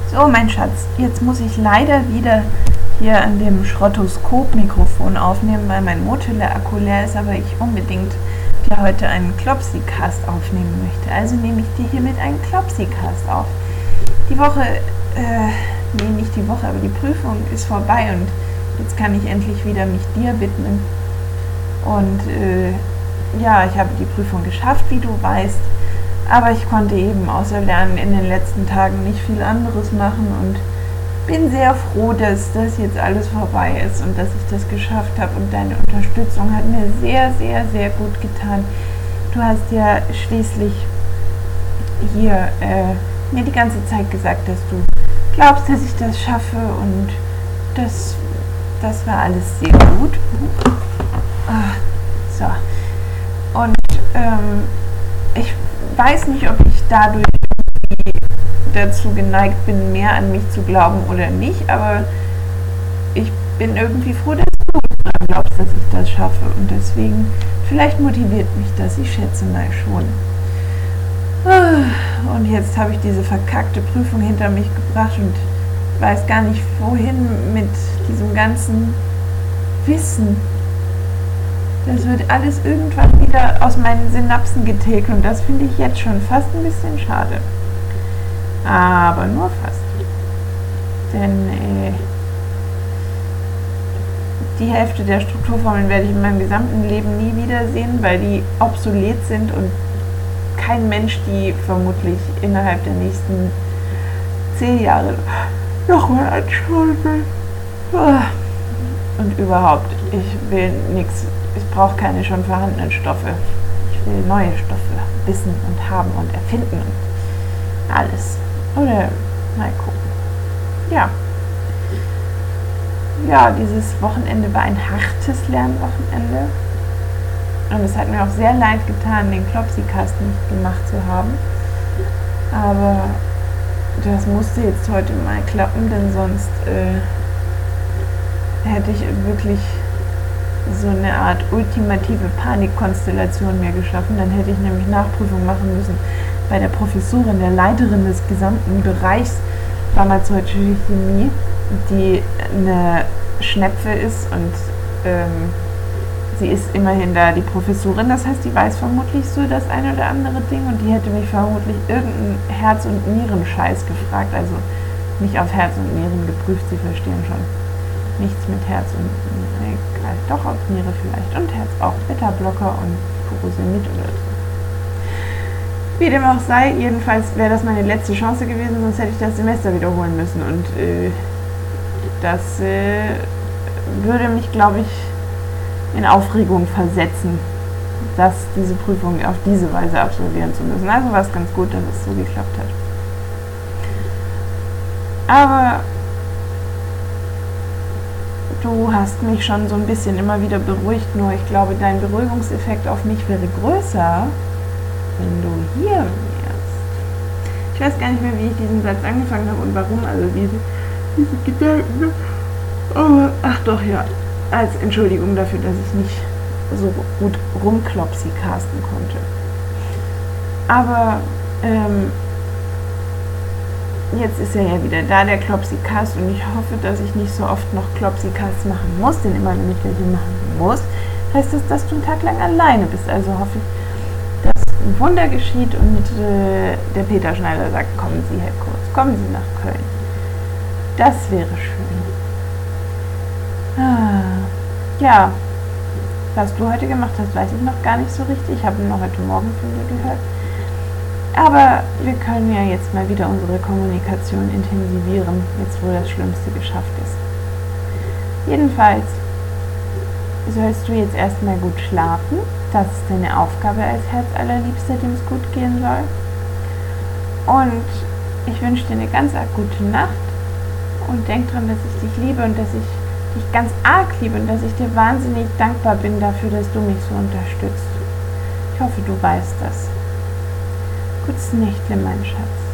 So, mein Schatz, jetzt muss ich leider wieder hier an dem Schrottoskop-Mikrofon aufnehmen, weil mein Motele-Akku leer ist, aber ich unbedingt dir heute einen Klopsi-Cast aufnehmen möchte. Also nehme ich dir hiermit einen Klopsi-Cast auf. Die Woche, nicht die Woche, aber die Prüfung ist vorbei und jetzt kann ich endlich wieder mich dir widmen. Und ja, ich habe die Prüfung geschafft, wie du weißt, aber ich konnte eben außer Lernen in den letzten Tagen nicht viel anderes machen und bin sehr froh, dass das jetzt alles vorbei ist und dass ich das geschafft habe, und deine Unterstützung hat mir sehr, sehr, sehr gut getan. Du hast ja schließlich hier mir die ganze Zeit gesagt, dass du glaubst, dass ich das schaffe, und das war alles sehr gut. So. Und ich weiß nicht, ob ich dadurch dazu geneigt bin, mehr an mich zu glauben oder nicht, aber ich bin irgendwie froh, dass du daran glaubst, dass ich das schaffe, und deswegen, vielleicht motiviert mich das, ich schätze mal schon. Und jetzt habe ich diese verkackte Prüfung hinter mich gebracht und weiß gar nicht, wohin mit diesem ganzen Wissen. Das wird alles irgendwann wieder aus meinen Synapsen getilgt, und das finde ich jetzt schon fast ein bisschen schade. Aber nur fast. Denn die Hälfte der Strukturformeln werde ich in meinem gesamten Leben nie wiedersehen, weil die obsolet sind und kein Mensch die vermutlich innerhalb der nächsten 10 Jahre nochmal anschauen will. Und überhaupt, ich will nichts. Ich brauche keine schon vorhandenen Stoffe. Ich will neue Stoffe wissen und haben und erfinden und alles. Oder mal gucken. Ja, dieses Wochenende war ein hartes Lernwochenende. Und es hat mir auch sehr leid getan, den Klopsi-Cast nicht gemacht zu haben. Aber das musste jetzt heute mal klappen, denn sonst hätte ich wirklich so eine Art ultimative Panikkonstellation mir geschaffen. Dann hätte ich nämlich Nachprüfung machen müssen bei der Professorin, der Leiterin des gesamten Bereichs Pharmazeutische Chemie, die eine Schnepfe ist, und sie ist immerhin da die Professorin, das heißt, die weiß vermutlich so das eine oder andere Ding, und die hätte mich vermutlich irgendeinen Herz- und Nierenscheiß gefragt, also nicht auf Herz und Nieren geprüft, Sie verstehen schon. Nichts mit Herz und Niere, doch auf Niere vielleicht, und Herz auch, Beta-Blocker und Furosemid oder so. Wie dem auch sei, jedenfalls wäre das meine letzte Chance gewesen, sonst hätte ich das Semester wiederholen müssen, und das würde mich, glaube ich, in Aufregung versetzen, diese Prüfung auf diese Weise absolvieren zu müssen. Also war es ganz gut, dass es so geklappt hat. Aber du hast mich schon so ein bisschen immer wieder beruhigt, nur ich glaube, dein Beruhigungseffekt auf mich wäre größer, wenn du hier wärst. Ich weiß gar nicht mehr, wie ich diesen Satz angefangen habe und warum, also diese Gedanken. Aber, ach doch, ja, als Entschuldigung dafür, dass ich nicht so gut rumklopsi casten konnte. Aber jetzt ist er ja wieder da, der Klopsi-Cast, und ich hoffe, dass ich nicht so oft noch Klopsi-Casts machen muss, denn immer wenn ich welche machen muss, heißt das, dass du einen Tag lang alleine bist. Also hoffe ich, dass ein Wunder geschieht und der Peter Schneider sagt, kommen Sie, Herr Kurz, kommen Sie nach Köln. Das wäre schön. Ja, was du heute gemacht hast, weiß ich noch gar nicht so richtig. Ich habe noch heute Morgen von dir gehört. Aber wir können ja jetzt mal wieder unsere Kommunikation intensivieren, jetzt wo das Schlimmste geschafft ist. Jedenfalls sollst du jetzt erstmal gut schlafen. Das ist deine Aufgabe als Herzallerliebster, dem es gut gehen soll. Und ich wünsche dir eine ganz gute Nacht und denk dran, dass ich dich liebe und dass ich dich ganz arg liebe und dass ich dir wahnsinnig dankbar bin dafür, dass du mich so unterstützt. Ich hoffe, du weißt das. Gutes Nächtle, mein Schatz.